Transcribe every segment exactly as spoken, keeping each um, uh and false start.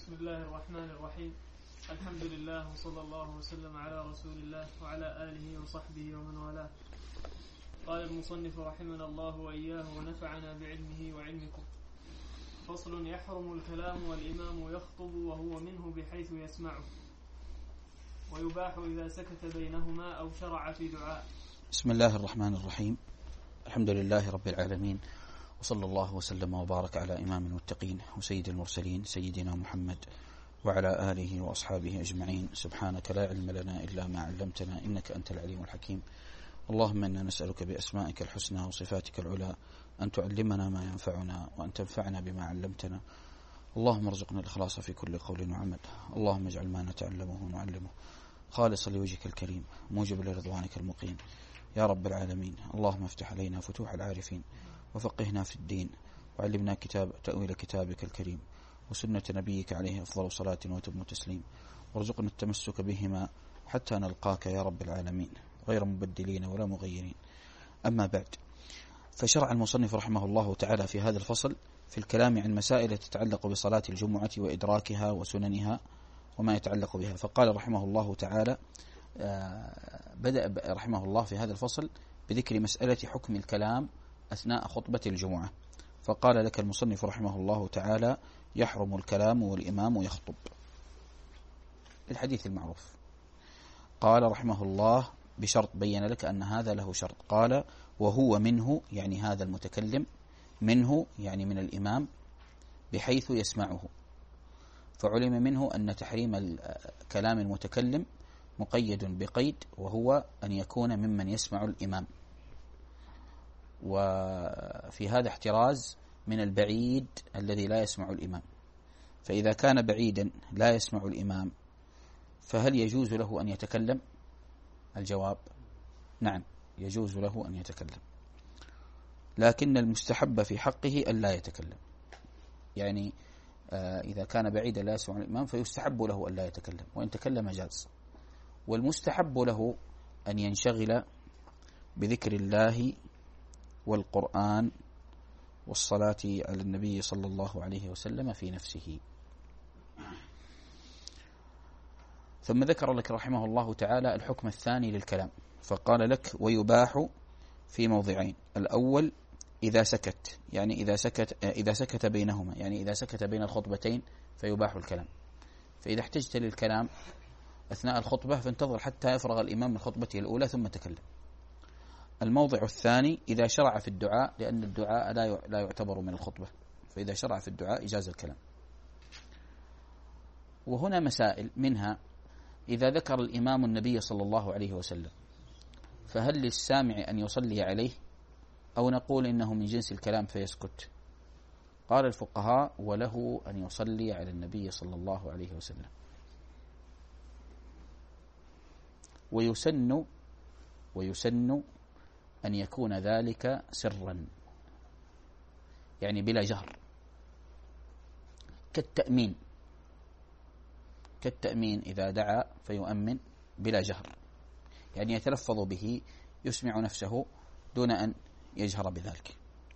بسم الله الرحمن الرحيم. الحمد لله وصلى الله وسلم على رسول الله وعلى آله وصحبه ومن والاه. قال المصنف رحمنا الله وإياه ونفعنا بعلمه وعلمكم. فصل: يحرم الكلام والإمام يخطب وهو منه بحيث يسمعه، ويباح إذا سكت بينهما أو شرع في دعاء. بسم الله الرحمن الرحيم. الحمد لله رب العالمين، وصلى الله وسلم وبارك على إمام المتقين وسيد المرسلين سيدنا محمد وعلى آله وأصحابه أجمعين. سبحانك لا علم لنا إلا ما علمتنا إنك أنت العليم الحكيم. اللهم إنا نسألك بأسمائك الحسنى وصفاتك العلى أن تعلمنا ما ينفعنا وأن تنفعنا بما علمتنا. اللهم ارزقنا الإخلاص في كل قول وعمل. اللهم اجعل ما نتعلمه ونعلمه خالصا لوجهك الكريم موجب لرضوانك المقيم يا رب العالمين. اللهم افتح علينا فتوح العارفين وفقهنا في الدين، وعلمنا كتاب تأويل كتابك الكريم وسنة نبيك عليه أفضل صلاة وتم تسليم، وارزقنا التمسك بهما حتى نلقاك يا رب العالمين غير مبدلين ولا مغيرين. أما بعد، فشرع المصنف رحمه الله تعالى في هذا الفصل في الكلام عن مسائل تتعلق بصلاة الجمعة وإدراكها وسننها وما يتعلق بها. فقال رحمه الله تعالى بدأ رحمه الله في هذا الفصل بذكر مسألة حكم الكلام أثناء خطبة الجمعة. فقال لك المصنف رحمه الله تعالى: يحرم الكلام والإمام يخطب. الحديث المعروف. قال رحمه الله بشرط، بين لك أن هذا له شرط. قال: وهو منه، يعني هذا المتكلم، منه يعني من الإمام، بحيث يسمعه. فعلم منه أن تحريم كلام المتكلم مقيد بقيد، وهو أن يكون ممن يسمع الإمام. وفي هذا احتراز من البعيد الذي لا يسمع الإمام. فإذا كان بعيدا لا يسمع الإمام فهل يجوز له أن يتكلم؟ الجواب: نعم، يجوز له أن يتكلم، لكن المستحب في حقه أن لا يتكلم. يعني آه إذا كان بعيدا لا يسمع الإمام فيستحب له أن لا يتكلم، وإن تكلم جاز. والمستحب له أن ينشغل بذكر الله والقرآن والصلاة على النبي صلى الله عليه وسلم في نفسه. ثم ذكر لك رحمه الله تعالى الحكم الثاني للكلام، فقال لك: ويباح في موضعين. الأول إذا سكت، يعني إذا سكت إذا سكت بينهما، يعني إذا سكت بين الخطبتين فيباح الكلام. فإذا احتجت للكلام أثناء الخطبة فانتظر حتى يفرغ الإمام من خطبته الأولى ثم تكلم. الموضع الثاني إذا شرع في الدعاء، لأن الدعاء لا يعتبر من الخطبة، فإذا شرع في الدعاء إجاز الكلام. وهنا مسائل، منها إذا ذكر الإمام النبي صلى الله عليه وسلم فهل للسامع أن يصلي عليه أو نقول إنه من جنس الكلام فيسكت؟ قال الفقهاء: وله أن يصلي على النبي صلى الله عليه وسلم، ويسن ويسن أن يكون ذلك سرا، يعني بلا جهر، كالتأمين كالتأمين إذا دعا فيؤمن بلا جهر، يعني يتلفظ به يسمع نفسه دون أن يجهر بذلك.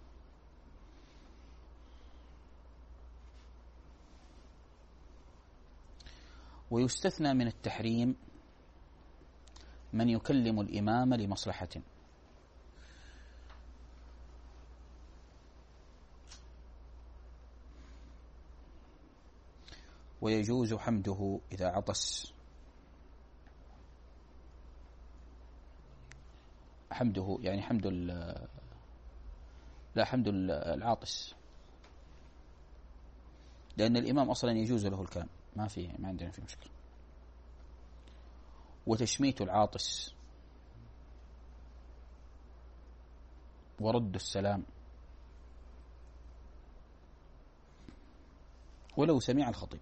ويستثنى من التحريم من يكلم الإمام لمصلحة، ويجوز حمده إذا عطس. حمده يعني حمد لا حمد العاطس، لأن الإمام أصلا يجوز له الكلام، ما فيه ما عندنا فيه مشكلة. وتشميت العاطس، ورد السلام، ولو سمع الخطيب.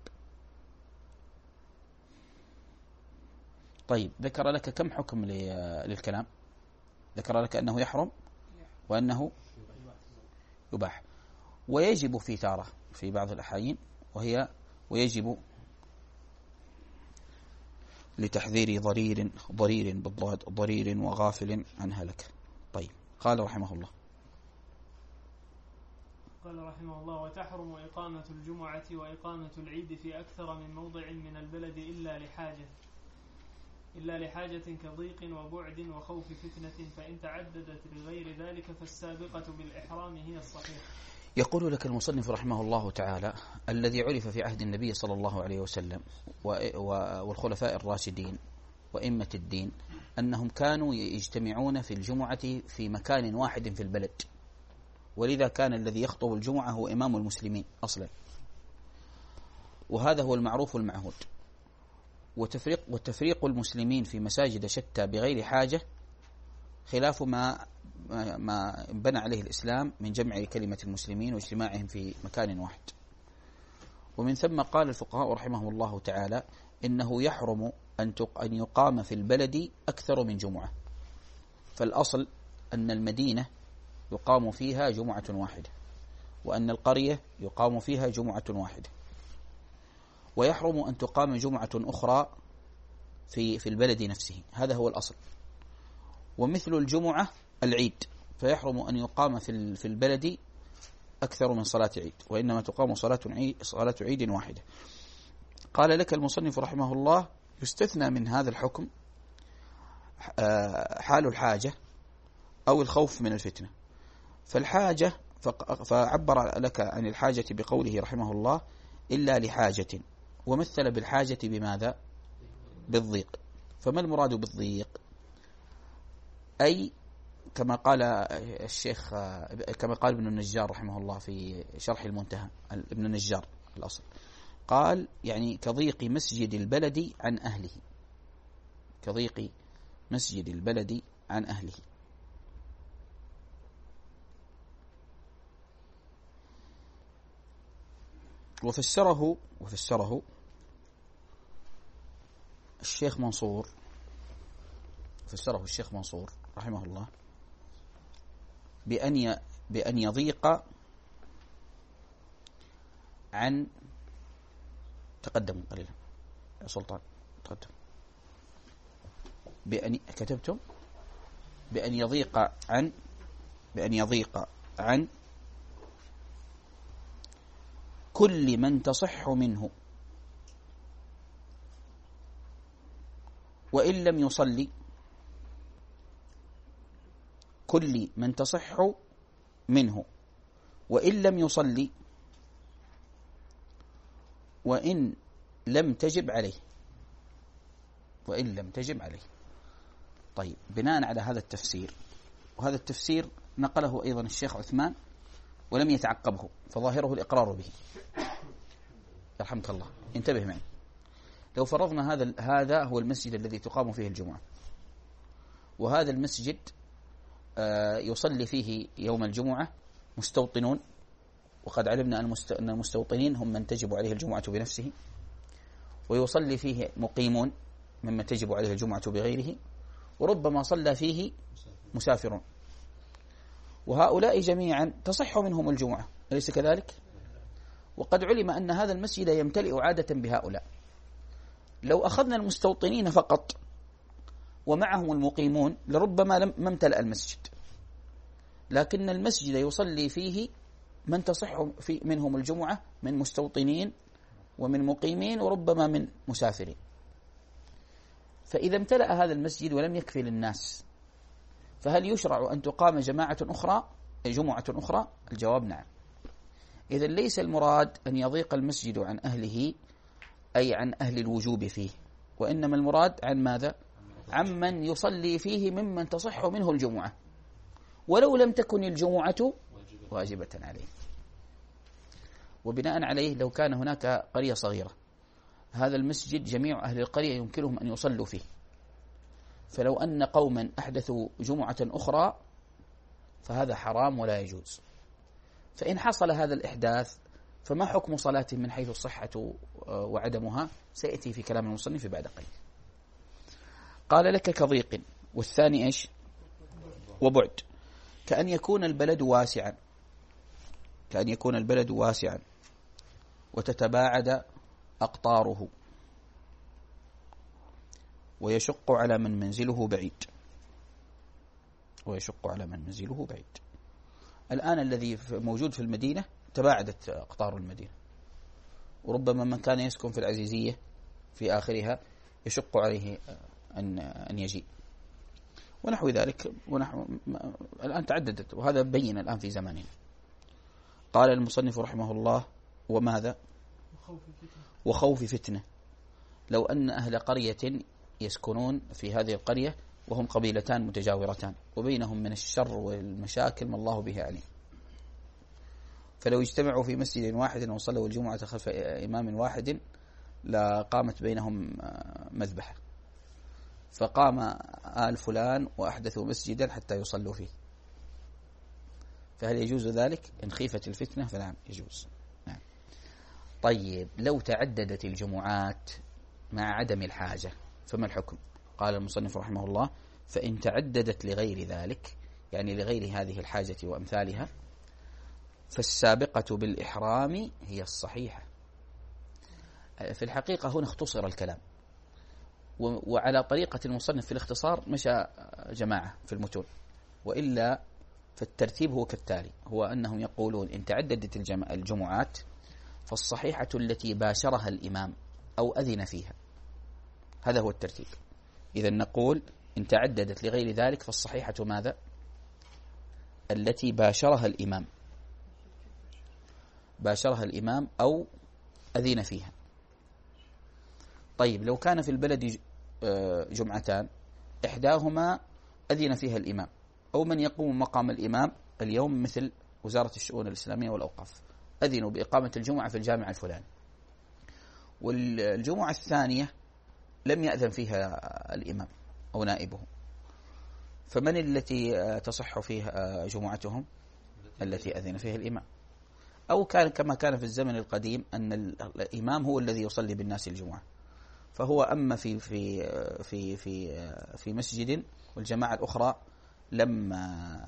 طيب، ذكر لك كم حكم للكلام؟ ذكر لك أنه يحرم وأنه يباح، ويجب في تارة في بعض الأحيان، وهي ويجب لتحذير ضرير ضرير بالضاد ضرير وغافل عن هلك. طيب، قال رحمه الله: قال رحمه الله: وتحرم إقامة الجمعة وإقامة العيد في أكثر من موضع من البلد إلا لحاجة إلا لحاجة كضيق وبعد وخوف فتنة، فإن تعددت لغير ذلك فالسابقة بالإحرام هي الصحيح. يقول لك المصنف رحمه الله تعالى: الذي عرف في عهد النبي صلى الله عليه وسلم والخلفاء الراشدين وإمة الدين أنهم كانوا يجتمعون في الجمعة في مكان واحد في البلد، ولذا كان الذي يخطب الجمعة هو إمام المسلمين أصلا، وهذا هو المعروف والمعهود. وتفريق, وتفريق المسلمين في مساجد شتى بغير حاجة خلاف ما ما بنى عليه الإسلام من جمع كلمة المسلمين واجتماعهم في مكان واحد. ومن ثم قال الفقهاء رحمهم الله تعالى: إنه يحرم أن يقام في البلد أكثر من جمعة، فالأصل أن المدينة يقام فيها جمعة واحدة، وأن القرية يقام فيها جمعة واحدة، ويحرم أن تقام جمعة أخرى في في البلد نفسه، هذا هو الأصل. ومثل الجمعة العيد، فيحرم أن يقام في في البلد أكثر من صلاة عيد، وإنما تقام صلاة عيد صلاة عيد واحدة. قال لك المصنف رحمه الله: يستثنى من هذا الحكم حال الحاجة أو الخوف من الفتنة. فالحاجة فعبر لك عن الحاجة بقوله رحمه الله: إلا لحاجة، ومثل بالحاجة بماذا؟ بالضيق. فما المراد بالضيق؟ أي كما قال الشيخ كما قال ابن النجار رحمه الله في شرح المنتهى، ابن النجار الأصل قال يعني كضيق مسجد البلد عن أهله، كضيق مسجد البلد عن أهله. وفسره وفسره الشيخ منصور فسره الشيخ منصور رحمه الله بأن بأن يضيق عن تقدم قليلا يا سلطان تقدم بأن كتبتم بأن يضيق عن بأن يضيق عن كل من تصح منه وإن لم يصلي، كل من تصح منه وإن لم يصلي وإن لم تجب عليه وإن لم تجب عليه. طيب، بناء على هذا التفسير، وهذا التفسير نقله أيضا الشيخ عثمان ولم يتعقبه، فظاهره الإقرار به يرحمك الله. انتبه معي، لو فرضنا هذا هذا هو المسجد الذي تقام فيه الجمعة، وهذا المسجد يصلي فيه يوم الجمعة مستوطنون، وقد علمنا أن المستوطنين هم من تجب عليه الجمعة بنفسه، ويصلي فيه مقيمون ممن تجب عليه الجمعة بغيره، وربما صلى فيه مسافرون، وهؤلاء جميعا تصح منهم الجمعة، أليس كذلك؟ وقد علم أن هذا المسجد يمتلئ عادة بهؤلاء. لو أخذنا المستوطنين فقط ومعهم المقيمون لربما لم امتلأ المسجد، لكن المسجد يصلي فيه من تصح في منهم الجمعة من مستوطنين ومن مقيمين وربما من مسافرين. فإذا امتلأ هذا المسجد ولم يكفي للناس، فهل يشرع أن تقام جماعة أخرى جمعة أخرى؟ الجواب نعم. إذا ليس المراد أن يضيق المسجد عن أهله أي عن أهل الوجوب فيه، وإنما المراد عن ماذا؟ عن من يصلي فيه ممن تصح منه الجمعة ولو لم تكن الجمعة واجبة عليه. وبناء عليه لو كان هناك قرية صغيرة، هذا المسجد جميع أهل القرية يمكنهم أن يصلوا فيه، فلو أن قوما أحدثوا جمعة أخرى فهذا حرام ولا يجوز. فإن حصل هذا الإحداث فما حكم صلاة من حيث الصحة وعدمها؟ سيأتي في كلام المصنف بعد قليل. قال لك كضيق، والثاني إيش؟ وبعد، كأن يكون البلد واسعا كأن يكون البلد واسعا وتتباعد أقطاره ويشق على من منزله بعيد ويشق على من منزله بعيد الآن الذي موجود في المدينة تباعدت أقطار المدينة، وربما من كان يسكن في العزيزية في آخرها يشق عليه أن أن يجيء ونحو ذلك، ونحو الآن تعددت، وهذا بين الآن في زماننا. قال المصنف رحمه الله: وماذا؟ وخوف فتنة. لو أن أهل قرية يسكنون في هذه القرية وهم قبيلتان متجاورتان وبينهم من الشر والمشاكل ما الله به عليم، فلو اجتمعوا في مسجد واحد وصلوا الجمعة خلف إمام واحد لقامت بينهم مذبحة، فقام آل فلان وأحدثوا مسجدا حتى يصلوا فيه، فهل يجوز ذلك؟ إن خيفت الفتنة فنعم يجوز. نعم. طيب لو تعددت الجمعات مع عدم الحاجة فما الحكم؟ قال المصنف رحمه الله: فإن تعددت لغير ذلك، يعني لغير هذه الحاجة وأمثالها، فالسابقة بالإحرام هي الصحيحة. في الحقيقة هنا اختصر الكلام، وعلى طريقة المصنف في الاختصار مشى جماعة في المتون، وإلا فالترتيب هو كالتالي: هو أنهم يقولون إن تعددت الجمعات فالصحيحة التي باشرها الإمام أو أذن فيها، هذا هو الترتيب. إذا نقول إن تعددت لغير ذلك فالصحيحة ماذا؟ التي باشرها الإمام باشرها الإمام أو أذن فيها. طيب لو كان في البلد جمعتان إحداهما أذن فيها الإمام أو من يقوم مقام الإمام اليوم مثل وزارة الشؤون الإسلامية والأوقاف، أذنوا بإقامة الجمعة في الجامع الفلاني، والجمعة الثانية لم يأذن فيها الإمام أو نائبه، فمن التي تصح فيها جمعتهم؟ التي أذن فيها الإمام. أو كان كما كان في الزمن القديم أن الإمام هو الذي يصلي بالناس الجمعة، فهو أما في في في في في مسجد والجماعة الأخرى لما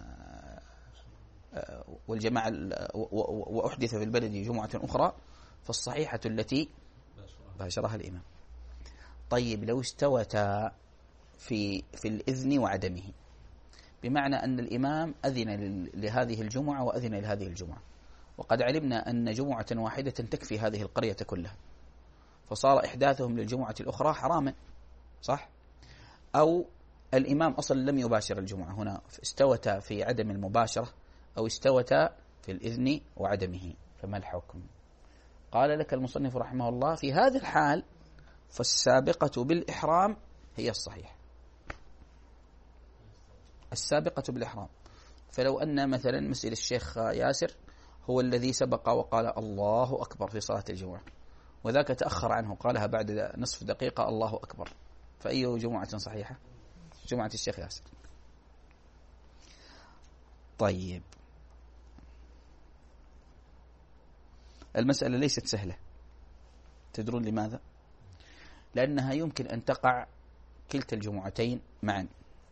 والجماعة وأحدث في البلد جمعة أخرى فالصحيحة التي باشرها الإمام. طيب لو استوتا في في الإذن وعدمه، بمعنى أن الإمام أذن لهذه الجمعة وأذن لهذه الجمعة، وقد علمنا أن جمعة واحدة تكفي هذه القرية كلها، فصار إحداثهم للجمعة الأخرى حراما، صح؟ أو الإمام أصلا لم يباشر الجمعة، هنا استوتا في عدم المباشرة أو استوتا في الإذن وعدمه، فما الحكم؟ قال لك المصنف رحمه الله: في هذا الحال فالسابقة بالإحرام هي الصحيح، السابقة بالإحرام. فلو أن مثلا مسجد الشيخ ياسر هو الذي سبق وقال الله أكبر في صلاة الجمعة، وذاك تأخر عنه قالها بعد نصف دقيقة الله أكبر، فأي جمعة صحيحة؟ جمعة الشيخ ياسر. طيب المسألة ليست سهلة، تدرون لماذا؟ لأنها يمكن أن تقع كلتا الجمعتين معا،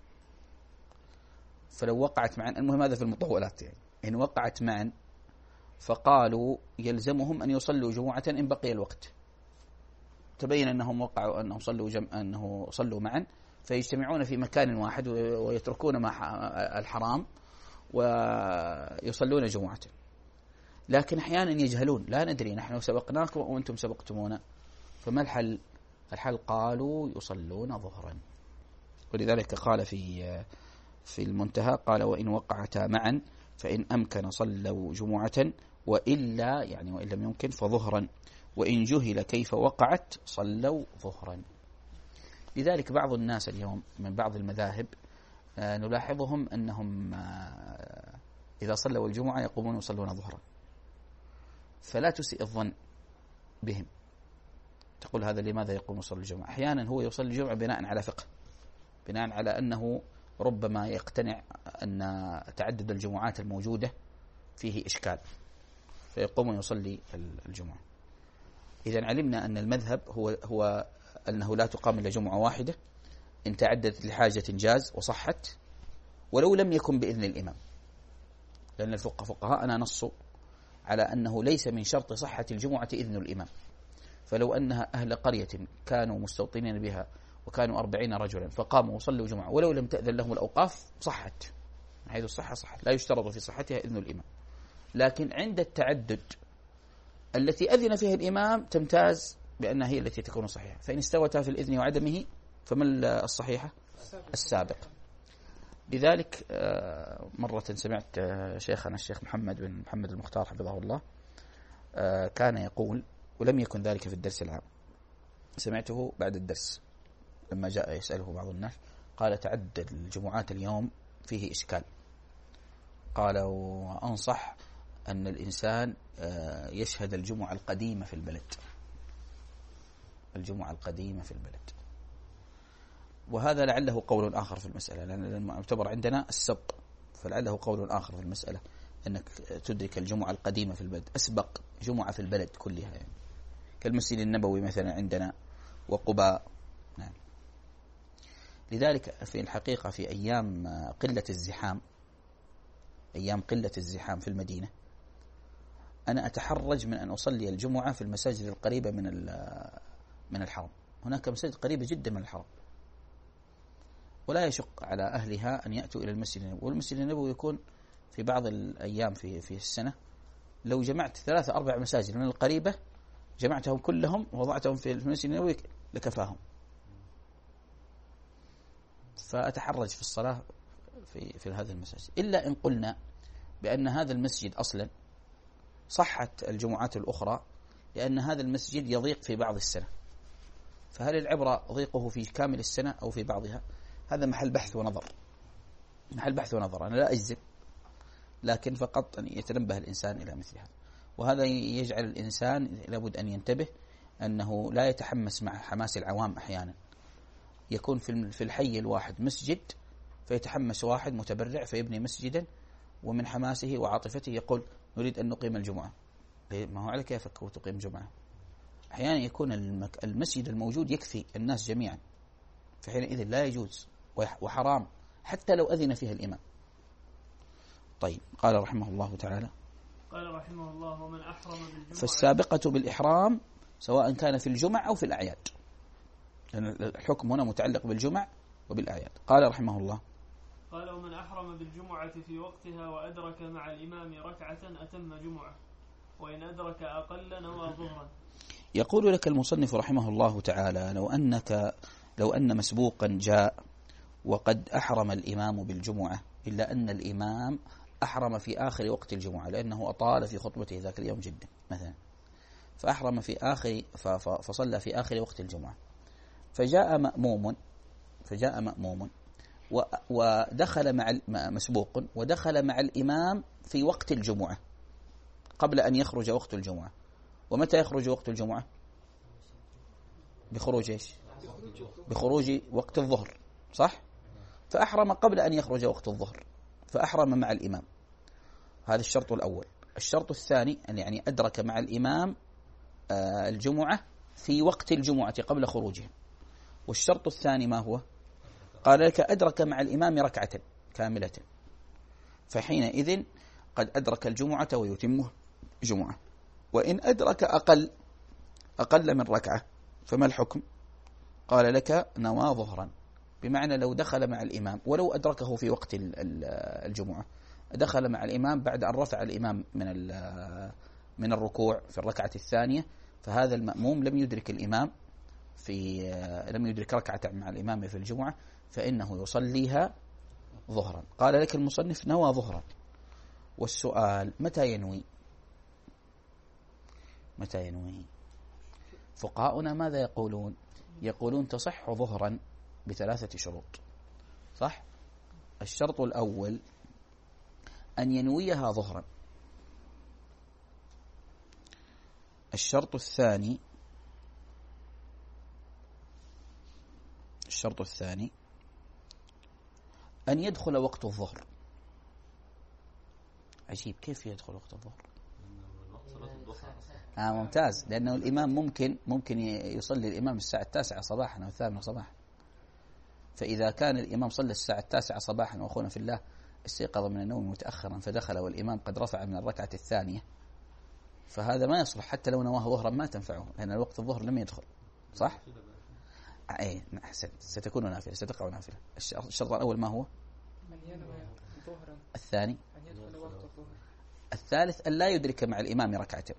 فلو وقعت معا، المهم هذا في المطولات، يعني إن وقعت معا فقالوا يلزمهم أن يصلوا جمعة إن بقي الوقت، تبين أنهم وقعوا أنهم صلوا جم... أنه صلوا معا، فيجتمعون في مكان واحد ويتركون ما الحرام ويصلون جمعة. لكن أحيانا يجهلون، لا ندري نحن سبقناكم وأنتم سبقتمونا، فما الحل؟ الحل قالوا يصلون ظهرا، ولذلك قال في في المنتهى قال: وإن وقعتا معا فإن أمكن صلوا جمعة، وإلا يعني وإن لم يمكن فظهرا، وإن جهل كيف وقعت صلوا ظهرا. لذلك بعض الناس اليوم من بعض المذاهب نلاحظهم أنهم إذا صلوا الجمعة يقومون يصلون ظهرا، فلا تسيء الظن بهم، تقول هذا لماذا يقوم يصلي الجمعة؟ أحيانا هو يصلي الجمعة بناء على فقه، بناء على أنه ربما يقتنع أن تعدد الجمعات الموجودة فيه إشكال، فيقوم يصلي الجمعة. إذن علمنا أن المذهب هو هو أنه لا تقام إلا جمعة واحدة، إن تعددت لحاجة جاز وصحت، ولو لم يكن بإذن الإمام، لأن الفقهاء أنا نصوا على أنه ليس من شرط صحة الجمعة إذن الإمام، فلو أنها أهل قرية كانوا مستوطنين بها وكانوا أربعين رجلا فقاموا وصلوا جمعة ولو لم تأذن لهم الأوقاف صحت. حيث الصحة صحت، لا يشترط في صحتها إذن الإمام. لكن عند التعدد التي أذن فيها الإمام تمتاز بأنها هي التي تكون صحيحة. فإن استوتا في الإذن وعدمه فما الصحيحة؟ السابق. لذلك مرة سمعت شيخنا الشيخ محمد بن محمد المختار حفظه الله كان يقول، ولم يكن ذلك في الدرس العام، سمعته بعد الدرس لما جاء يسأله بعض الناس، قال تعدد الجمعات اليوم فيه إشكال. قال وأنصح أن الإنسان يشهد الجمعة القديمة في البلد، الجمعة القديمة في البلد. وهذا لعله قول آخر في المسألة، لأن المعتبر عندنا السبق، فلعله قول آخر في المسألة أنك تدرك الجمعة القديمة في البلد، أسبق جمعة في البلد كلها، يعني كالمسجد النبوي مثلا عندنا وقباء. نعم. لذلك في الحقيقة في أيام قلة الزحام، أيام قلة الزحام في المدينة، أنا أتحرج من أن أصلي الجمعة في المساجد القريبة من من الحرم. هناك مساجد قريبة جدا من الحرم، ولا يشق على أهلها أن يأتوا إلى المسجد النبوي. والمسجد النبوي يكون في بعض الأيام في في السنة لو جمعت ثلاثة أربع مساجد من القريبة، جمعتهم كلهم ووضعتهم في المسجد النبوي لكفاهم. فأتحرج في الصلاة في في هذا المساجد، إلا إن قلنا بأن هذا المسجد أصلا صحت الجمعات الأخرى لأن هذا المسجد يضيق في بعض السنة، فهل العبرة ضيقه في كامل السنة أو في بعضها؟ هذا محل بحث ونظر، محل بحث ونظر. أنا لا أجزم، لكن فقط أن يتنبه الإنسان إلى مثل هذا. وهذا يجعل الإنسان لابد أن ينتبه أنه لا يتحمس مع حماس العوام. أحيانا يكون في الحي الواحد مسجد فيتحمس واحد متبرع فيبني مسجدا، ومن حماسه وعاطفته يقول نريد أن نقيم الجمعة. ما هو على كيفك تقيم جمعة؟ أحيانا يكون المسجد الموجود يكفي الناس جميعا، فحينئذ لا يجوز وحرام حتى لو أذن فيها الإمام. طيب، قال رحمه الله تعالى قال رحمه الله ومن أحرم بالجمعة، فالسابقة بالإحرام سواء كان في الجمع أو في الأعياد، لأن الحكم هنا متعلق بالجمع وبالأعياد. قال رحمه الله قال ومن أحرم بالجمعة في وقتها وأدرك مع الإمام ركعة أتم جمعة، وإن أدرك أقل نوى ظهرا. يقول لك المصنف رحمه الله تعالى لو أنك لو أن مسبوقا جاء وقد أحرم الإمام بالجمعة، إلا أن الإمام أحرم في آخر وقت الجمعة لأنه أطال في خطبته ذاك اليوم جدا مثلا، فأحرم في آخر فصلى في آخر وقت الجمعة، فجاء مأموم فجاء مأموم ودخل مع مسبوق ودخل مع الإمام في وقت الجمعة قبل أن يخرج وقت الجمعة. ومتى يخرج وقت الجمعة؟ بخروج إيش؟ بخروج وقت الظهر، صح؟ فأحرم قبل أن يخرج وقت الظهر، فأحرم مع الإمام. هذا الشرط الأول. الشرط الثاني أن يعني أدرك مع الإمام الجمعة في وقت الجمعة قبل خروجها. والشرط الثاني ما هو؟ قال لك أدرك مع الإمام ركعة كاملة، فحينئذ قد أدرك الجمعة ويتمه جمعة. وإن أدرك أقل أقل من ركعة فما الحكم؟ قال لك نوى ظهرا، بمعنى لو دخل مع الإمام ولو أدركه في وقت الجمعة، دخل مع الإمام بعد أن رفع الإمام من من الركوع في الركعة الثانية، فهذا المأموم لم يدرك الإمام في لم يدرك ركعة مع الإمام في الجمعة، فإنه يصليها ظهرا. قال لك المصنف نوى ظهرا. والسؤال متى ينوي؟ متى ينوي؟ فقهاؤنا ماذا يقولون؟ يقولون تصح ظهرا بثلاثة شروط، صح؟ الشرط الأول أن ينويها ظهرا. الشرط الثاني الشرط الثاني أن يدخل وقت الظهر. عجيب، كيف يدخل وقت الظهر؟ آه ممتاز، لأنه الإمام ممكن ممكن يصلي الإمام الساعة التاسعة صباحا أو الثامنة صباحا، فإذا كان الإمام صلى الساعة التاسعة صباحا وأخونا في الله استيقظ من النوم متأخرا فدخل والإمام قد رفع من الركعة الثانية، فهذا ما يصلح حتى لو نواه ظهرا ما تنفعه، لأن الوقت الظهر لم يدخل، صح؟ أي أحسن، ستكون نافلة، ستقع نافلة. الشرط الأول ما هو؟ الثاني الثالث أن لا يدرك مع الإمام ركعتين.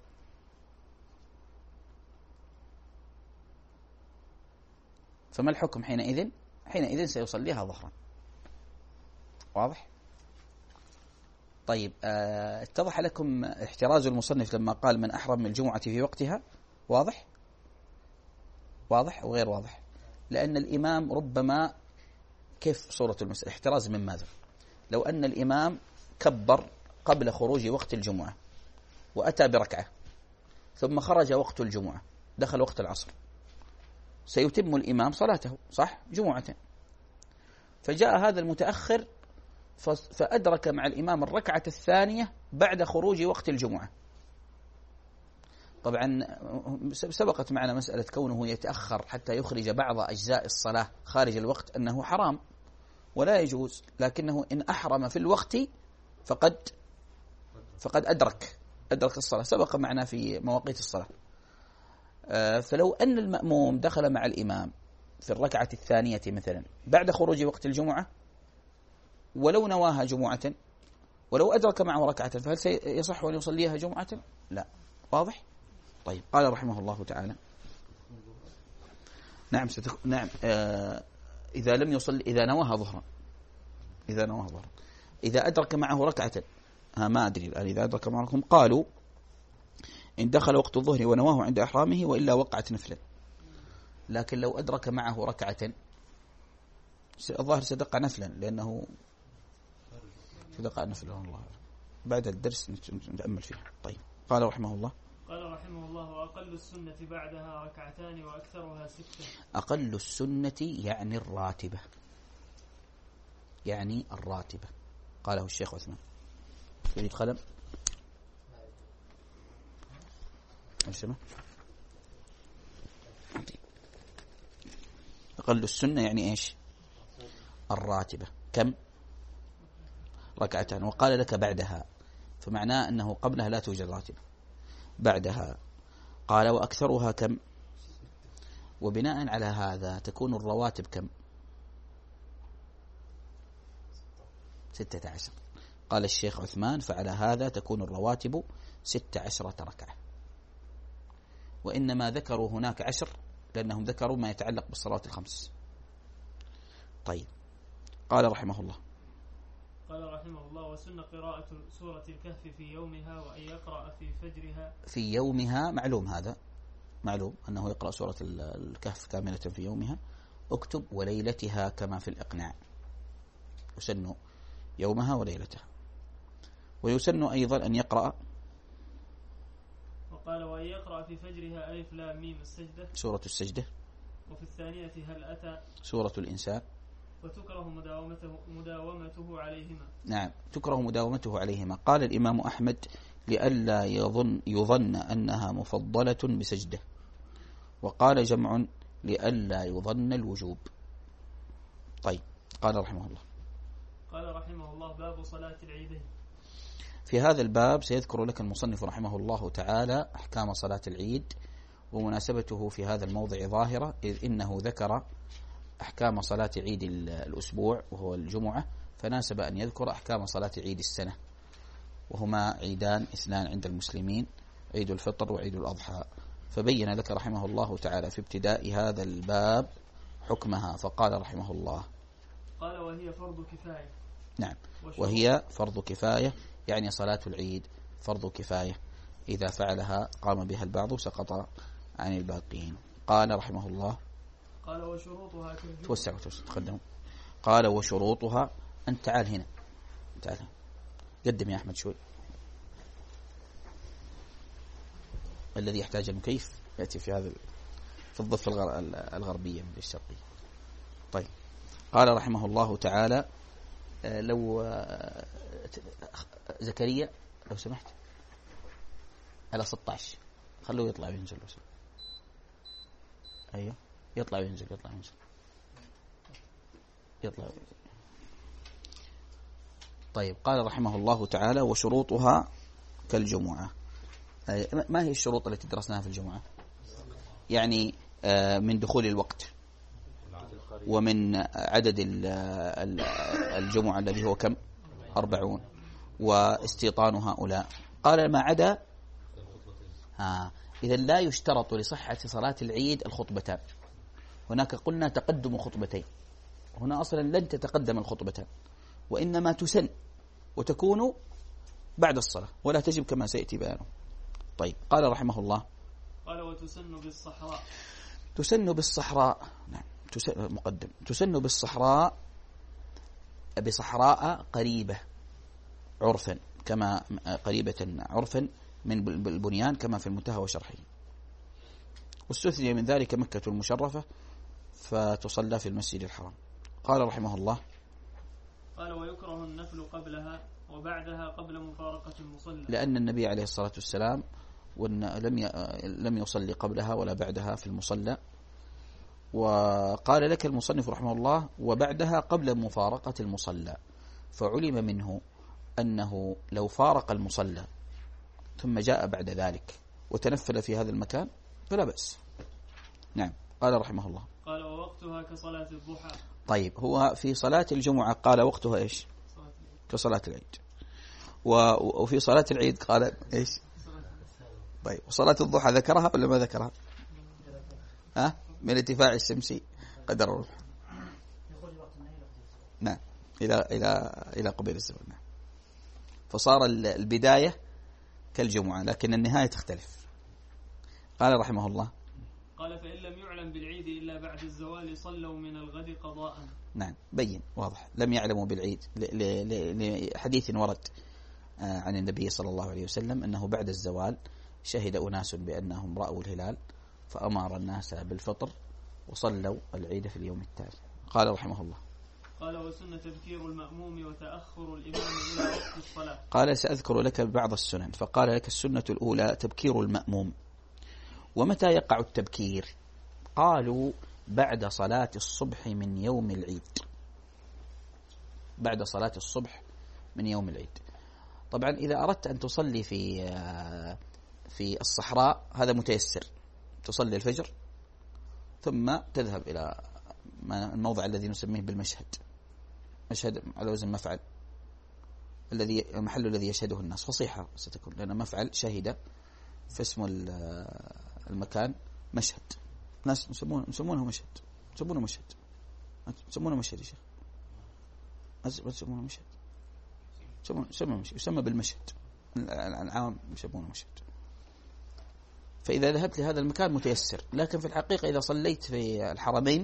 فما الحكم حينئذ؟ حينئذ سيصليها ظهرا. واضح؟ طيب اه اتضح لكم احتراز المصنف لما قال من أحرم من الجمعة في وقتها؟ واضح؟ واضح أو غير واضح؟ لأن الإمام ربما، كيف صورة المسألة؟ احتراز من ماذا؟ لو أن الإمام كبر قبل خروج وقت الجمعة وأتى بركعة، ثم خرج وقت الجمعة، دخل وقت العصر، سيتم الإمام صلاته، صح؟ جمعة. فجاء هذا المتأخر فأدرك مع الإمام الركعة الثانية بعد خروج وقت الجمعة. طبعا سبقت معنا مسألة كونه يتأخر حتى يخرج بعض أجزاء الصلاة خارج الوقت أنه حرام ولا يجوز، لكنه إن أحرم في الوقت فقد فقد أدرك أدرك الصلاة، سبق معنا في مواقيت الصلاة. فلو أن المأموم دخل مع الإمام في الركعة الثانية مثلا بعد خروج وقت الجمعة ولو نواها جمعة ولو أدرك معه ركعة، فهل يصح أن يصليها جمعة؟ لا. واضح؟ طيب قال رحمه الله تعالى نعم ستخ... نعم آه... إذا لم يصلي، إذا نواها ظهرا، إذا نواها ظهرا إذا أدرك معه ركعة، ها ما أدري الآن إذا أدرك معكم، قالوا إن دخل وقت الظهر ونواه عند إحرامه وإلا وقعت نفلا. لكن لو أدرك معه ركعة الظاهر سدق نفلا، لأنه سدق نفلا. والله بعد الدرس نتأمل فيها. طيب قال رحمه الله قال رحمه الله وأقل السنة بعدها ركعتان وأكثرها ستة. أقل السنة يعني الراتبة، يعني الراتبة قاله الشيخ عثمان. يريد قلم؟ أسمع. أقل السنة يعني إيش؟ الراتبة. كم؟ ركعتان. وقال لك بعدها، فمعناه أنه قبلها لا توجد راتبة، بعدها. قال وأكثرها كم؟ وبناء على هذا تكون الرواتب كم؟ ستة عشر. قال الشيخ عثمان فعلى هذا تكون الرواتب ستة عشرة ركعة. وإنما ذكروا هناك عشر لأنهم ذكروا ما يتعلق بالصلاة الخمس. طيب قال رحمه الله قال رحمه الله وسن قراءة سورة الكهف في يومها وأن يقرأ في فجرها. في يومها معلوم، هذا معلوم أنه يقرأ سورة الكهف كاملة في يومها. اكتب وليلتها كما في الإقناع، يسن يومها وليلتها. ويسن أيضا أن يقرأ، وقال وأن يقرأ في فجرها ألف لام ميم السجدة، سورة السجدة. وفي الثانية هل أتى، سورة الإنسان. وتكره مداومته, مداومته عليهما. نعم تكره مداومته عليهما. قال الإمام أحمد لئلا يظن, يظن أنها مفضلة بسجدة. وقال جمع لئلا يظن الوجوب. طيب قال رحمه الله قال رحمه الله باب صلاة العيدين. في هذا الباب سيذكر لك المصنف رحمه الله تعالى أحكام صلاة العيد، ومناسبته في هذا الموضع ظاهرة، إذ إنه ذكر أحكام صلاة عيد الأسبوع وهو الجمعة، فناسب أن يذكر أحكام صلاة عيد السنة، وهما عيدان اثنان عند المسلمين، عيد الفطر وعيد الأضحى. فبين لك رحمه الله تعالى في ابتداء هذا الباب حكمها، فقال رحمه الله قال وهي فرض كفاية. نعم وهي فرض كفاية، يعني صلاة العيد فرض كفاية، إذا فعلها قام بها البعض سقط عن الباقين. قال رحمه الله قال وشروطها توسع وتوسع تقدم. قال وشروطها، أنت تعال هنا، تعال هنا. قدم يا أحمد شوي. الذي يحتاج المكيف يأتي في هذا في الضفة الغربية من الشرقية. طيب قال رحمه الله تعالى لو زكريا لو سمحت على ستة عشر خلوه يطلع وينزل. أيوه يطلع وينزل يطلع وينزل يطلع. طيب قال رحمه الله تعالى وشروطها كالجمعة. ما هي الشروط التي درسناها في الجمعة؟ يعني من دخول الوقت، ومن عدد الجمعة الذي هو كم؟ أربعون واستيطان هؤلاء. قال ما عدا ها إذا لا يشترط لصحة صلاة العيد الخطبتان. هناك قلنا تقدم خطبتين، هنا أصلا لن تتقدم الخطبتان وإنما تسن وتكون بعد الصلاة ولا تجب كما سيأتي بيانه. طيب قال رحمه الله قال وتسن بالصحراء. تسن بالصحراء نعم تسن مقدم تسن بالصحراء بصحراء قريبة عرفا كما قريبة عرفا من البنيان كما في المنتهى وشرحه. واستثني من ذلك مكة المشرفة فتصلى في المسجد الحرام. قال رحمه الله قال ويكره النفل قبلها وبعدها قبل مفارقة المصلى، لأن النبي عليه الصلاة والسلام لم لم يصلي قبلها ولا بعدها في المصلى. وقال لك المصنف رحمه الله وبعدها قبل مفارقة المصلى، فعلم منه أنه لو فارق المصلى ثم جاء بعد ذلك وتنفل في هذا المكان فلا بأس. نعم. قال رحمه الله قال ووقتها كصلاة الضحى. طيب هو في صلاة الجمعة قال وقتها إيش؟ كصلاة العيد. وفي صلاة العيد قال إيش؟ طيب وصلاة الضحى ذكرها ولا ما ذكرها؟ ها؟ من ارتفاع الشمس قدر الروح. نعم إلى إلى إلى قبيل الزمن. نعم. فصار البداية كالجمعة لكن النهاية تختلف. قال رحمه الله قال فإن لم يعلم بالعيد إلا بعد الزوال صلوا من الغد قضاء. نعم بين واضح لم يعلموا بالعيد لحديث ورد عن النبي صلى الله عليه وسلم أنه بعد الزوال شهد أناس بأنهم رأوا الهلال فأمر الناس بالفطر وصلوا العيد في اليوم التالي. قال رحمه الله قال وسنة تذكير المأموم وتأخر الإمام إلى وقت الصلاة. قال سأذكر لك بعض السنن. فقال لك السنة الأولى تبكير المأموم. ومتى يقع التبكير؟ قالوا بعد صلاة الصبح من يوم العيد، بعد صلاة الصبح من يوم العيد. طبعا إذا أردت أن تصلي في في الصحراء هذا متيسر، تصلي الفجر ثم تذهب إلى الموضع الذي نسميه بالمشهد، مشهد على وزن مفعل، الذي المحل الذي يشهده الناس، فصيحة ستكون لأن مفعل شهد فاسم المكان مشهد. ناس يسمونه يسمونه مشهد يسمونه مشهد يسمونه مشهد يا شيخ يسمونه مشهد يسمونه مشهد يسمى بالمشهد العام يسمونه مشهد. فإذا ذهبت لهذا المكان متيسر، لكن في الحقيقة إذا صليت في الحرمين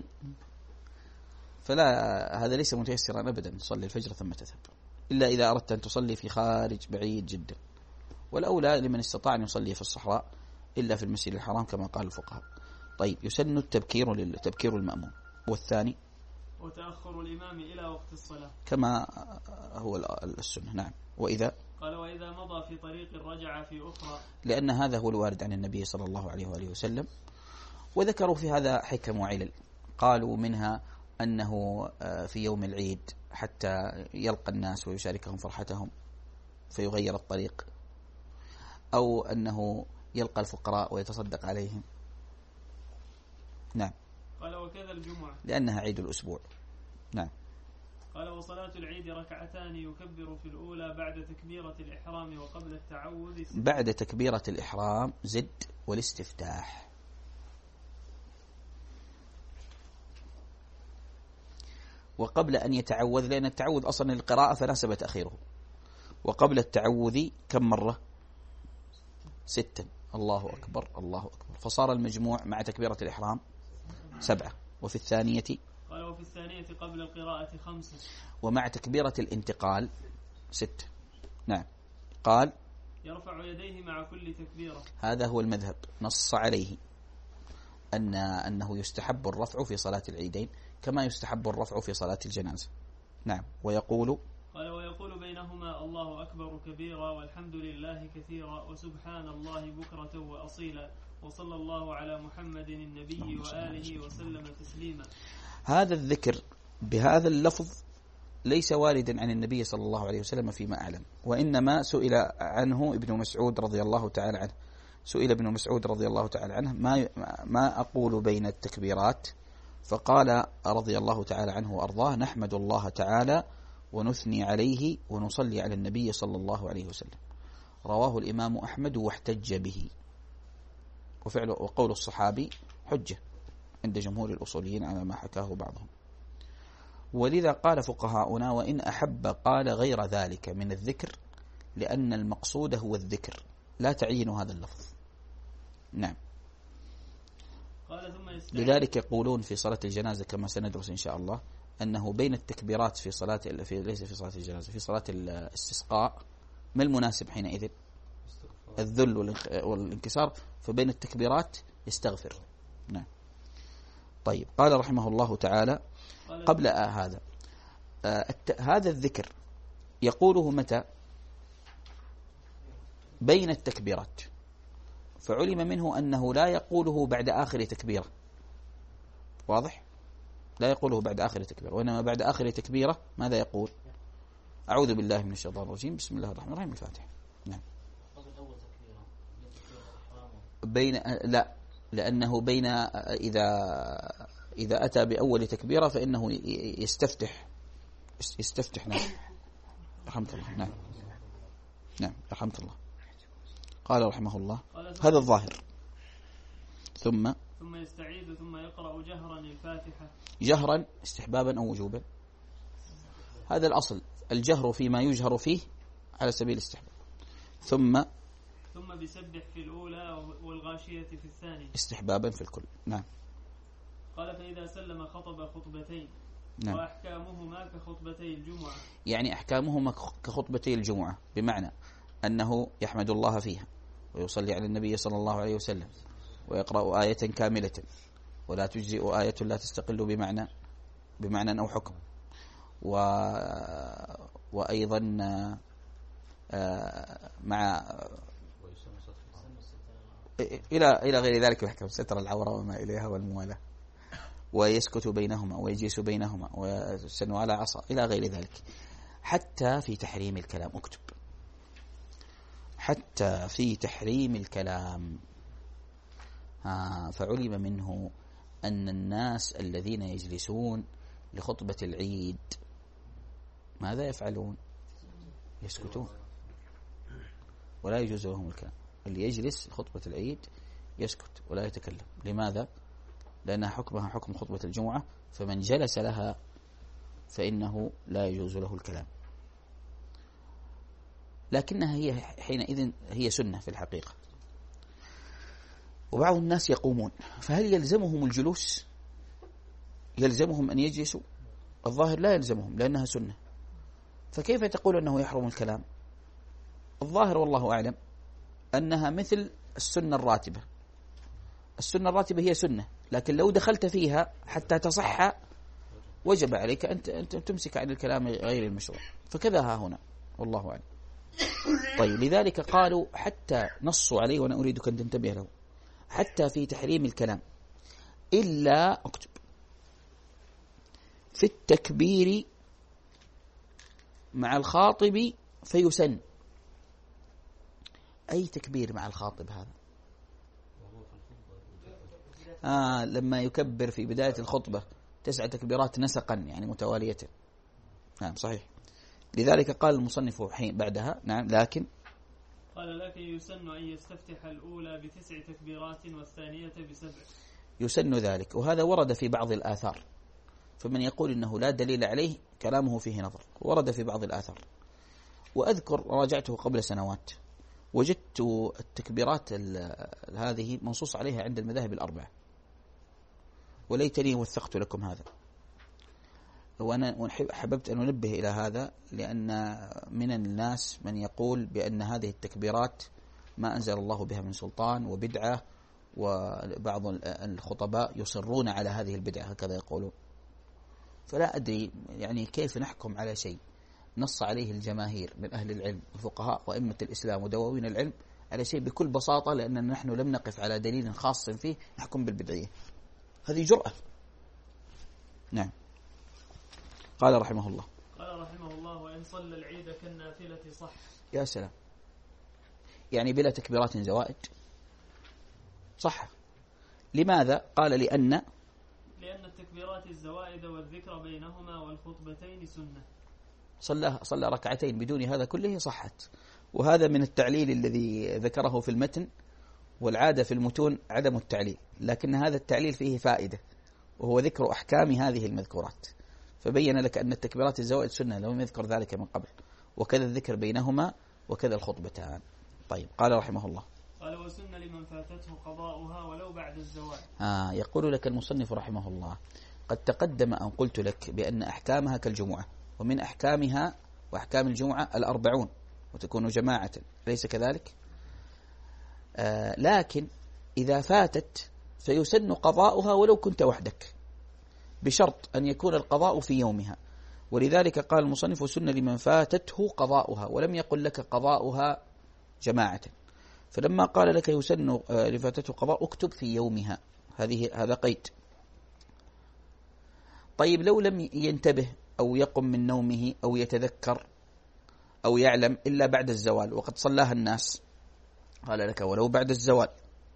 فلا، هذا ليس متيسرا أبدا، تصلي الفجر ثم تذهب، إلا إذا أردت أن تصلي في خارج بعيد جدا. والأولى لمن استطاع أن يصلي في الصحراء إلا في المسجد الحرام كما قال الفقهاء. طيب يسن التبكير للتبكير المأموم. والثاني وتأخر الإمام إلى وقت الصلاة كما هو السنة. نعم. وإذا قال وإذا مضى في طريق رجع في أخرى، لأن هذا هو الوارد عن النبي صلى الله عليه وآله وسلم. وذكروا في هذا حكم وعلل، قالوا منها أنه في يوم العيد حتى يلقى الناس ويشاركهم فرحتهم فيغير الطريق، أو أنه يلقى الفقراء ويتصدق عليهم. نعم. قال وكذا الجمعة لأنها عيد الأسبوع. نعم. قال وصلاة العيد ركعتان يكبر في الأولى بعد تكبيرة الإحرام وقبل التعوذ. بعد تكبيرة الإحرام زد والاستفتاح. وقبل أن يتعوذ، لأن التعوذ أصلا القراءة فناسب تأخيره. وقبل التعوذ كم مرة؟ ستا. الله أكبر الله أكبر، فصار المجموع مع تكبيرة الإحرام سبعة. وفي الثانية قال وفي الثانية قبل القراءة خمسة. ومع تكبيرة الانتقال ستة. نعم. قال يرفع يديه مع كل تكبيرة. هذا هو المذهب، نص عليه أن أنه يستحب الرفع في صلاة العيدين كما يستحب الرفع في صلاة الجنازة. نعم. ويقول قال ويقول بينهما الله أكبر كبيرا والحمد لله كثيرا وسبحان الله بكرة وأصيلا وصلى الله على محمد النبي وآله وسلم تسليما. هذا الذكر بهذا اللفظ ليس واردا عن النبي صلى الله عليه وسلم فيما أعلم، وإنما سئل عنه ابن مسعود رضي الله تعالى عنه، سئل ابن مسعود رضي الله تعالى عنه ما ما أقول بين التكبيرات، فقال رضي الله تعالى عنه وأرضاه: نحمد الله تعالى ونثني عليه ونصلي على النبي صلى الله عليه وسلم. رواه الإمام أحمد واحتج به، وفعل وقول الصحابي حجة عند جمهور الأصوليين على ما حكاه بعضهم. ولذا قال فقهاؤنا: وإن أحب قال غير ذلك من الذكر، لأن المقصود هو الذكر لا تعين هذا اللفظ. نعم. لذلك يقولون في صلاة الجنازة كما سندرس إن شاء الله أنه بين التكبيرات في صلاة في ليس في صلاة الجنازة في صلاة الاستسقاء ما المناسب حينئذ؟ الذل والانكسار، فبين التكبيرات يستغفر. نعم. طيب، قال رحمه الله تعالى قبل آه هذا آه هذا الذكر يقوله متى؟ بين التكبيرات، فعلم منه أنه لا يقوله بعد آخر تكبيرة. واضح؟ لا يقوله بعد آخر تكبيرة، وإنما بعد آخر تكبيرة ماذا يقول؟ أعوذ بالله من الشيطان الرجيم، بسم الله الرحمن الرحيم، الفاتحة. نعم. بين لا لأنه بين إذا إذا أتى بأول تكبيرة فإنه يستفتح يستفتح نعم. رحمة الله. نعم نعم رحمة الله. قال رحمه الله هذا الظاهر. ثم ثم يستعيد ثم يقرأ جهرا الفاتحة. جهرا استحبابا أو وجوبا؟ هذا الأصل، الجهر فيما يجهر فيه على سبيل الاستحباب. ثم ثم بسبح في الأولى والغاشية في الثانية استحبابا في الكل. نعم. قال فإذا سلم خطب خطبتين. نعم. وأحكامهما كخطبتي الجمعة. يعني أحكامهما كخطبتي الجمعة، بمعنى أنه يحمد الله فيها ويصلي على النبي صلى الله عليه وسلم ويقرأ آية كاملة، ولا تجزئ آية لا تستقل بمعنى بمعنى أو حكم، و... وأيضا مع إلى إلى غير ذلك يحكم ستر العورة وما إليها والموالاة، ويسكت بينهما ويجلس بينهما ويسن على عصا إلى غير ذلك، حتى في تحريم الكلام. اكتب حتى في تحريم الكلام. ها فعلم منه أن الناس الذين يجلسون لخطبة العيد ماذا يفعلون؟ يسكتون ولا يجوز لهم الكلام. اللي يجلس لخطبة العيد يسكت ولا يتكلم. لماذا؟ لأنها حكمها حكم خطبة الجمعة، فمن جلس لها فإنه لا يجوز له الكلام. لكنها هي حينئذ هي سنة في الحقيقة. وبعض الناس يقومون، فهل يلزمهم الجلوس؟ يلزمهم أن يجلسوا؟ الظاهر لا يلزمهم لأنها سنة. فكيف تقول أنه يحرم الكلام؟ الظاهر والله أعلم أنها مثل السنة الراتبة. السنة الراتبة هي سنة، لكن لو دخلت فيها حتى تصح وجب عليك أن تمسك عن الكلام غير المشروع. فكذا ها هنا والله أعلم. طيب، لذلك قالوا حتى نصوا عليه، وأنا أريدك أن تنتبه له، حتى في تحريم الكلام إلا أكتب في التكبير مع الخاطب فيسن. أي تكبير مع الخاطب هذا؟ آه لما يكبر في بداية الخطبة تسع تكبيرات نسقا يعني متوالية. نعم صحيح. لذلك قال المصنف حين بعدها نعم لكن قال لكن يسن أن يستفتح الأولى بتسع تكبيرات والثانية بسبع. يسن ذلك، وهذا ورد في بعض الآثار، فمن يقول إنه لا دليل عليه كلامه فيه نظر. ورد في بعض الآثار، وأذكر راجعته قبل سنوات وجدت التكبيرات هذه منصوص عليها عند المذاهب الأربعة، وليتني وثقت لكم هذا. وأنا حببت أن أنبه إلى هذا، لأن من الناس من يقول بأن هذه التكبيرات ما أنزل الله بها من سلطان وبدعة، وبعض الخطباء يصرون على هذه البدعة هكذا يقولون. فلا أدري يعني كيف نحكم على شيء نص عليه الجماهير من أهل العلم الفقهاء وأئمة الإسلام ودواوين العلم على شيء بكل بساطة لأننا نحن لم نقف على دليل خاص فيه نحكم بالبدعية. هذه جرأة. نعم. قال رحمه الله قال رحمه الله وإن صلى العيد كالنافلة صح. يا سلام، يعني بلا تكبيرات زوائد صح. لماذا؟ قال لأن لأن التكبيرات الزوائد والذكر بينهما والخطبتين سنة. صلى صلى ركعتين بدون هذا كله صحت. وهذا من التعليل الذي ذكره في المتن، والعادة في المتون عدم التعليل، لكن هذا التعليل فيه فائدة، وهو ذكر أحكام هذه المذكورات، فبين لك أن التكبيرات الزوائد سنة لم يذكر ذلك من قبل، وكذا الذكر بينهما وكذا الخطبتان. طيب، قال رحمه الله: قال وسن لمن فاتته قضاؤها ولو بعد الزوال. آه يقول لك المصنف رحمه الله: قد تقدم أن قلت لك بأن أحكامها كالجمعة، ومن أحكامها وأحكام الجمعة الأربعون وتكون جماعة، ليس كذلك؟ آه لكن إذا فاتت فيسن قضاؤها ولو كنت وحدك، بشرط أن يكون القضاء في يومها. ولذلك قال المصنف: سن لمن فاتته قضاؤها، ولم يقل لك قضاؤها جماعة. فلما قال لك يسن لفاتته قضاء، اكتب في يومها، هذه هذا قيد. طيب، لو لم ينتبه أو يقم من نومه أو يتذكر أو يعلم إلا بعد الزوال وقد صلاها الناس، قال لك: ولو بعد الزوال،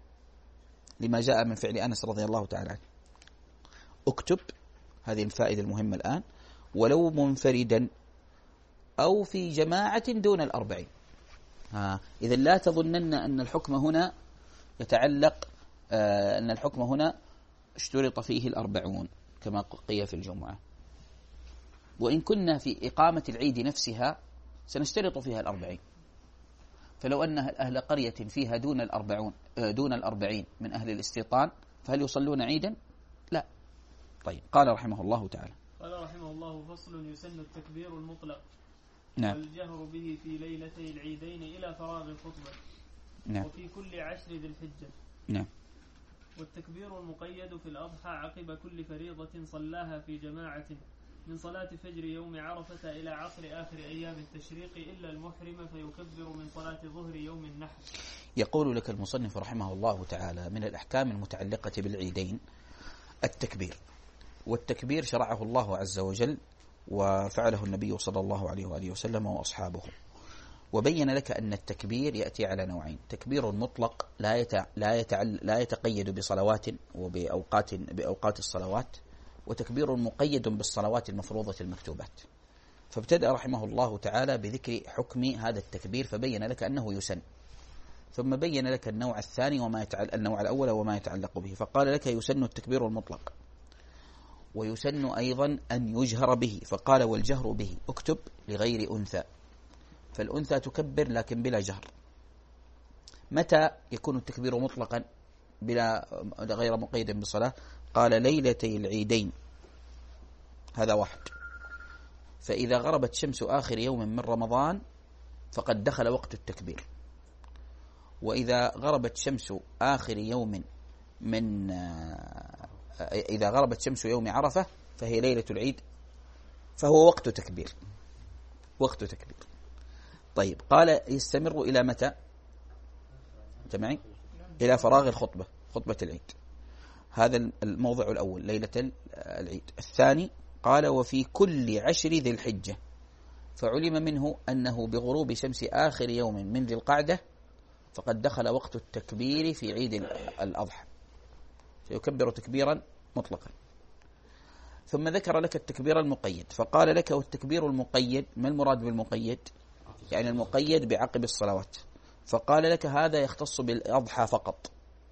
لما جاء من فعل أنس رضي الله تعالى عنه. اكتب، هذه الفائدة المهمة الآن، ولو منفردا أو في جماعة دون الأربعين. ها إذا لا تظنن أن الحكم هنا يتعلق آه أن الحكم هنا اشترط فيه الأربعون كما قيل في الجمعة، وإن كنا في إقامة العيد نفسها سنشترط فيها الأربعين. فلو أن أهل قرية فيها دون الأربعون آه دون الأربعين من أهل الاستيطان، فهل يصلون عيدا؟ لا. طيب، قال رحمه الله تعالى: قال رحمه الله: فصل: يسن التكبير المطلق، نعم، والجهر به في ليلتي العيدين إلى فراغ الخطبة، نعم، وفي كل عشر ذي الحجة، نعم. والتكبير المقيد في الأضحى عقب كل فريضة صلاها في جماعة من صلاة فجر يوم عرفة إلى عصر آخر أيام التشريق إلا المحرم، فيكبر من صلاة ظهر يوم النحر. يقول لك المصنف رحمه الله تعالى: من الأحكام المتعلقة بالعيدين التكبير، والتكبير شرعه الله عز وجل وفعله النبي صلى الله عليه وآله وسلم وأصحابه. وبين لك أن التكبير يأتي على نوعين: تكبير مطلق لا يتع... لا, يتع... لا يتقيد بصلوات وبأوقات بأوقات الصلوات، وتكبير مقيد بالصلوات المفروضة المكتوبات. فابتدأ رحمه الله تعالى بذكر حكم هذا التكبير، فبين لك أنه يسن، ثم بين لك النوع الثاني وما يتعلق النوع الأول وما يتعلق به، فقال لك: يسن التكبير المطلق، ويسن أيضا أن يجهر به، فقال: والجهر به اكتب لغير أنثى، فالأنثى تكبر لكن بلا جهر. متى يكون التكبير مطلقا بلا غير مقيد بصلاة؟ قال: ليلتي العيدين، هذا واحد، فإذا غربت شمس آخر يوم من رمضان فقد دخل وقت التكبير، وإذا غربت شمس آخر يوم من إذا غربت شمس يوم عرفة فهي ليلة العيد، فهو وقت تكبير، وقت تكبير. طيب، قال: يستمر إلى متى؟ أنت معي؟ إلى فراغ الخطبة، خطبة العيد. هذا الموضع الأول، ليلة العيد. الثاني قال: وفي كل عشر ذي الحجة، فعلم منه أنه بغروب شمس آخر يوم من ذي القعدة فقد دخل وقت التكبير في عيد الأضحى، فيكبر تكبيرا مطلقا. ثم ذكر لك التكبير المقيد، فقال لك: والتكبير المقيد، ما المراد بالمقيد؟ يعني المقيد بعقب الصلوات، فقال لك: هذا يختص بالأضحى فقط،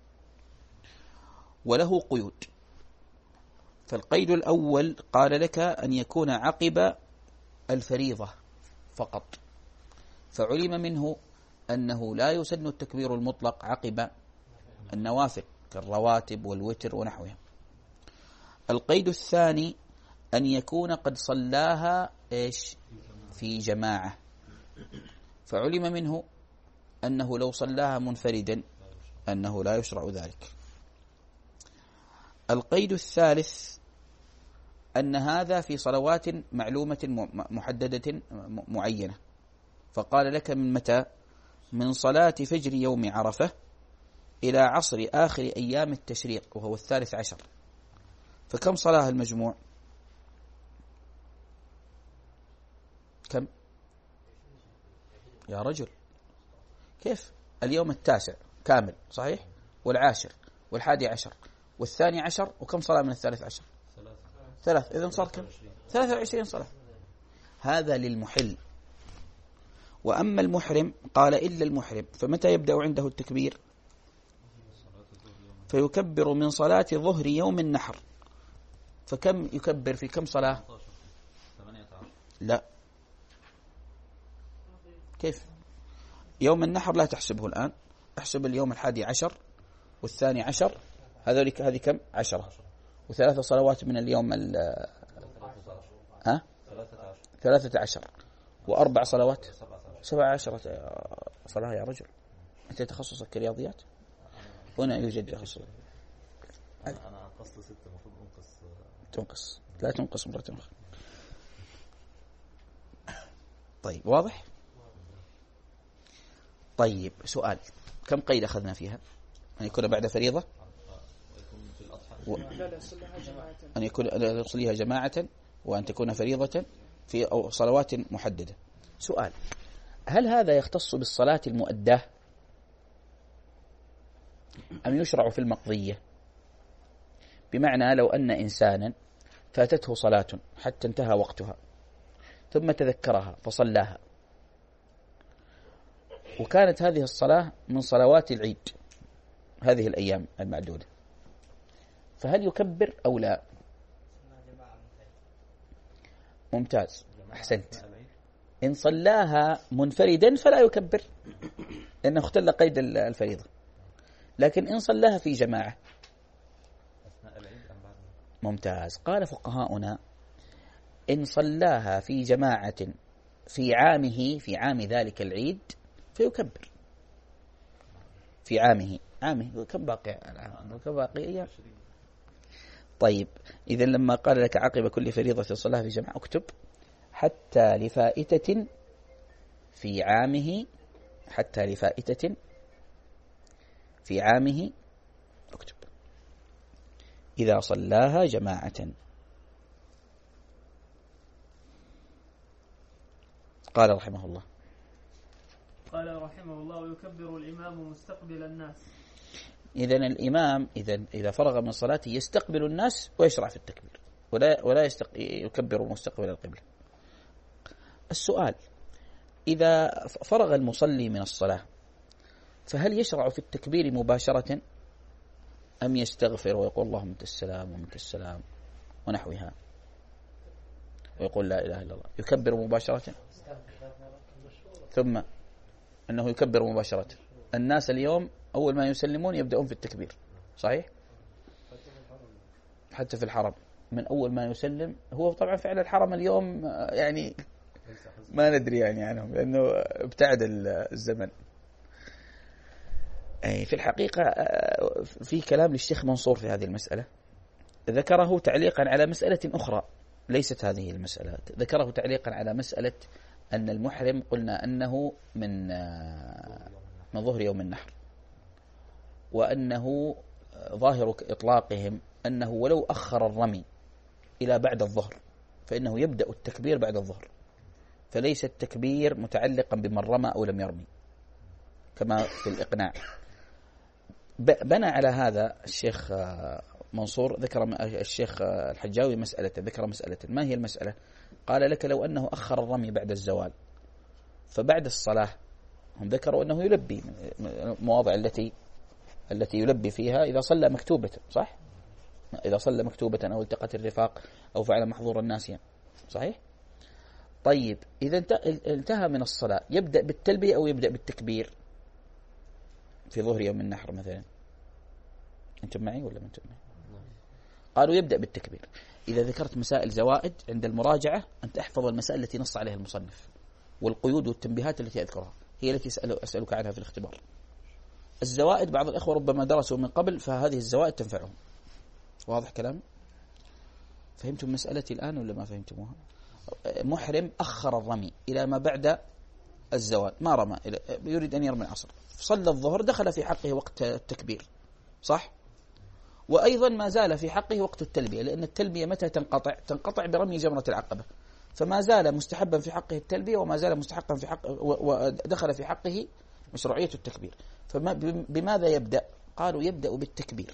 وله قيود. فالقيد الأول قال لك أن يكون عقب الفريضة فقط، فعلم منه أنه لا يسن التكبير المطلق عقب النوافل كالرواتب والوتر ونحوها. القيد الثاني أن يكون قد صلاها إيش في جماعة، فعلم منه أنه لو صلاها منفردا أنه لا يشرع ذلك. القيد الثالث أن هذا في صلوات معلومة محددة معينة، فقال لك: من متى؟ من صلاة فجر يوم عرفة إلى عصر آخر أيام التشريق وهو الثالث عشر. فكم صلاة المجموع؟ كم يا رجل؟ كيف؟ اليوم التاسع كامل صحيح، والعاشر والحادي عشر والثاني عشر، وكم صلاة من الثالث عشر؟ ثلاث. إذن صار كم؟ ثلاثة وعشرين صلاة. هذا للمحل. وأما المحرم قال إلا المحرم، فمتى يبدأ عنده التكبير؟ فيكبر من صلاة ظهر يوم النحر. فكم يكبر في كم صلاة؟ لا، كيف؟ يوم النحر لا تحسبه الآن، احسب اليوم الحادي عشر والثاني عشر، هذولك هذه كم؟ عشرة. وثلاثة صلوات من اليوم ال ها ثلاثة عشر، وأربع صلوات سبعة عشرة صلاة. يا رجل أنت تخصصك رياضيات؟ هنا يوجد تخصص. أنا قصد ستة، المفروض أنقص. تنقص، لا تنقص مرة أخرى. طيب واضح؟ طيب سؤال، كم قيد أخذنا فيها؟ أن يكون بعد فريضة، و... أن يكون أن يصليها جماعة، وأن تكون فريضة في أو صلوات محددة. سؤال، هل هذا يختص بالصلاة المؤداة أم يشرع في المقضية؟ بمعنى لو أن إنسانا فاتته صلاة حتى انتهى وقتها ثم تذكرها فصلاها، وكانت هذه الصلاة من صلوات العيد هذه الأيام المعدودة، فهل يكبر أو لا؟ ممتاز، أحسنت. إن صلاها منفردا فلا يكبر لأنه اختل قيد الفريضة، لكن إن صلاها في جماعة ممتاز. قال فقهاؤنا إن صلاها في جماعة في عامه، في عام ذلك العيد، فيكبر في عامه. عامه كم باقي العام؟ كم باقي أيام؟ طيب إذا لما قال لك عقب كل فريضة صلاها في جماعة، اكتب حتى لفائتة في عامه، حتى لفائتة في عامه، اكتب إذا صلاها جماعة. قال رحمه الله قال رحمه الله ويكبر الإمام مستقبل الناس. إذن الإمام إذا إذا فرغ من صلاته يستقبل الناس ويشرع في التكبير، ولا ولا يستق... يكبر مستقبل القبلة. السؤال، إذا فرغ المصلي من الصلاة فهل يشرع في التكبير مباشرة أم يستغفر ويقول اللهم أنت السلام ومنك السلام ونحوها ويقول لا إله إلا الله؟ يكبر مباشرة، ثم أنه يكبر مباشرة. الناس اليوم أول ما يسلمون يبدأون في التكبير، صحيح؟ حتى في الحرم من أول ما يسلم، هو طبعا فعل الحرم اليوم يعني ما ندري يعني عنهم لأنه ابتعد الزمن. في الحقيقة في كلام للشيخ منصور في هذه المسألة، ذكره تعليقا على مسألة أخرى ليست هذه المسألة، ذكره تعليقا على مسألة أن المحرم قلنا أنه من من ظهر يوم النحر، وأنه ظاهر إطلاقهم أنه ولو أخر الرمي إلى بعد الظهر فإنه يبدأ التكبير بعد الظهر، فليس التكبير متعلقا بمن رمى أو لم يرمي كما في الإقناع. بنى على هذا الشيخ منصور، ذكر الشيخ الحجاوي مسألة، ذكر مسألة. ما هي المسألة؟ قال لك لو أنه أخر الرمي بعد الزوال فبعد الصلاة هم ذكروا أنه يلبي المواضع التي التي يلبي فيها إذا صلى مكتوبة، صح؟ إذا صلى مكتوبة أو التقت الرفاق أو فعل محظورا ناسيا، صحيح؟ طيب إذا انتهى من الصلاة يبدأ بالتلبية أو يبدأ بالتكبير في ظهر يوم النحر مثلا؟ أنتم معي ولا ما أنتم معي؟ قالوا يبدأ بالتكبير. إذا ذكرت مسائل زوائد عند المراجعة أنت احفظ المسائل التي نص عليها المصنف، والقيود والتنبيهات التي أذكرها هي التي أسألك عنها في الاختبار. الزوائد بعض الإخوة ربما درسوا من قبل فهذه الزوائد تنفعهم. واضح كلام؟ فهمتم مسألتي الآن ولا ما فهمتموها؟ محرم أخر الرمي إلى ما بعد الزوال، ما رمى، يريد أن يرمي العصر، صلى الظهر، دخل في حقه وقت التكبير، صح؟ وأيضا ما زال في حقه وقت التلبية، لأن التلبية متى تنقطع؟ تنقطع برمي جمرة العقبة، فما زال مستحبا في حقه التلبية وما زال مستحقا في حقه، ودخل في حقه مشروعية التكبير. فبماذا يبدأ؟ قالوا يبدأ بالتكبير.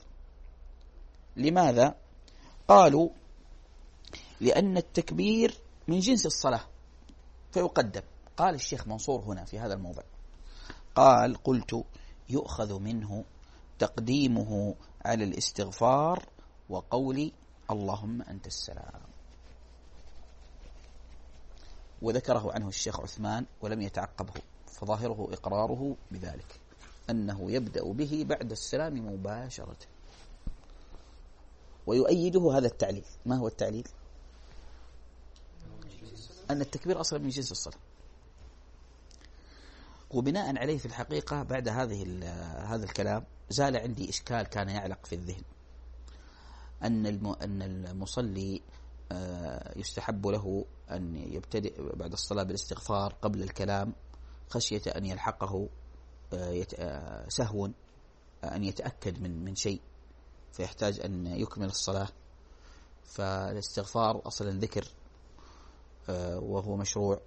لماذا؟ قالوا لأن التكبير من جنس الصلاة، فيقدم. قال الشيخ منصور هنا في هذا الموضع، قال: قلت: يؤخذ منه تقديمه على الاستغفار وقول اللهم أنت السلام. وذكره عنه الشيخ عثمان ولم يتعقبه، فظاهره إقراره بذلك، أنه يبدأ به بعد السلام مباشرة. ويؤيده هذا التعليل. ما هو التعليل؟ أن التكبير أصلا من جنس الصلاة. وبناء عليه في الحقيقة بعد هذه هذا الكلام زال عندي إشكال كان يعلق في الذهن، أن أن المصلي يستحب له أن يبتدئ بعد الصلاة بالاستغفار قبل الكلام خشية أن يلحقه سهو، أن يتأكد من من شيء فيحتاج أن يكمل الصلاة. فالاستغفار أصلا ذكر وهو مشروع،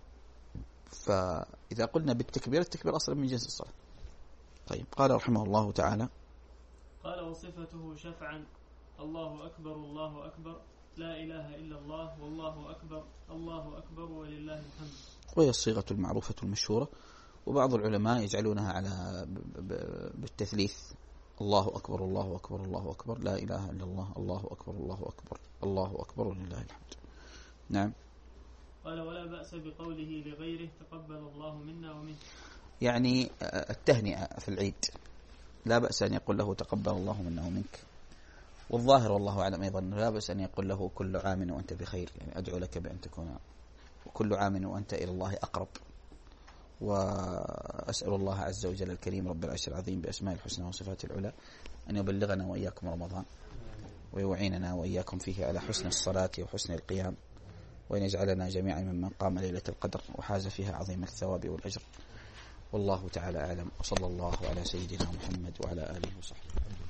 فإذا قلنا بالتكبير، التكبير أصلا من جنس الصلاة. طيب، قال رحمه الله تعالى: قال: وصفته شفعا: الله أكبر الله أكبر، لا إله إلا الله، والله أكبر الله أكبر ولله الحمد. وهي الصيغة المعروفة المشهورة، وبعض العلماء يجعلونها على بالتثليث: الله أكبر الله أكبر الله أكبر، لا إله إلا الله، الله أكبر الله أكبر، الله أكبر ولله الحمد. نعم. قال: ولا بأس بقوله لغيره تقبل الله منا ومنك، يعني التهنئة في العيد لا بأس أن يقول له تقبل الله منا ومنك. والظاهر والله أعلم أيضا لا بأس أن يقول له كل عام وأنت بخير، يعني أدعو لك بأن تكون وكل عام وأنت إلى الله أقرب. وأسأل الله عز وجل الكريم رب العرش العظيم بأسماء الحسنى وصفات العلى أن يبلغنا وإياكم رمضان، ويعيننا وإياكم فيه على حسن الصلاة وحسن القيام، وأن يجعلنا جميعا ممن قام ليلة القدر وحاز فيها عظيم الثواب والأجر. والله تعالى أعلم، وصلى الله على سيدنا محمد وعلى آله وصحبه.